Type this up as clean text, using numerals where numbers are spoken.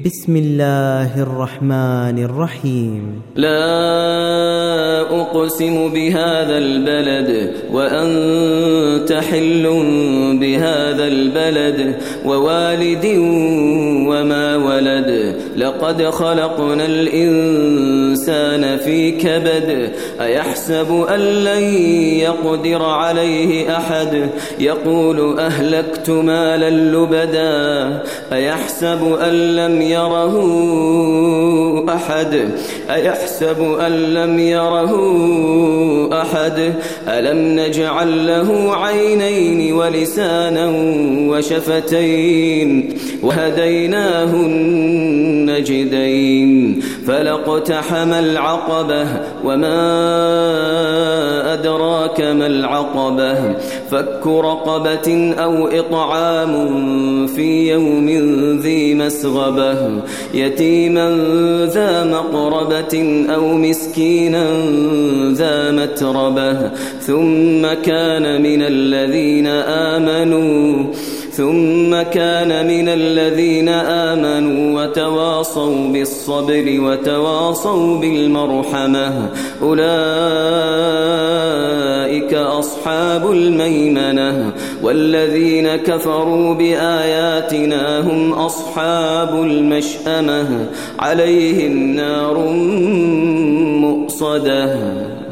بسم الله الرحمن الرحيم. لا أقسم بهذا البلد وأنت حل بهذا البلد ووالد وما ولد لقد خلقنا الإنسان في كبد أيحسب أن لن يقدر عليه أحد يقول أهلكت مالا لبدا أيحسب أن لم يره أحد ألم نجعل له عينين ولسانا وشفتين وهديناه النجدين فلاقتحم العقبة وما أدراك ما العقبة فك رقبة أو إطعام في يوم ذي مسغبة يتيما ذا مقربة أو مسكينا ذا متربة ثم كان من الذين آمنوا وتواصوا بالصبر وتواصوا بالمرحمة أولئك أصحاب الميمنة والذين كفروا بآياتنا هم أصحاب المشأمة عليهم نار مؤصدة.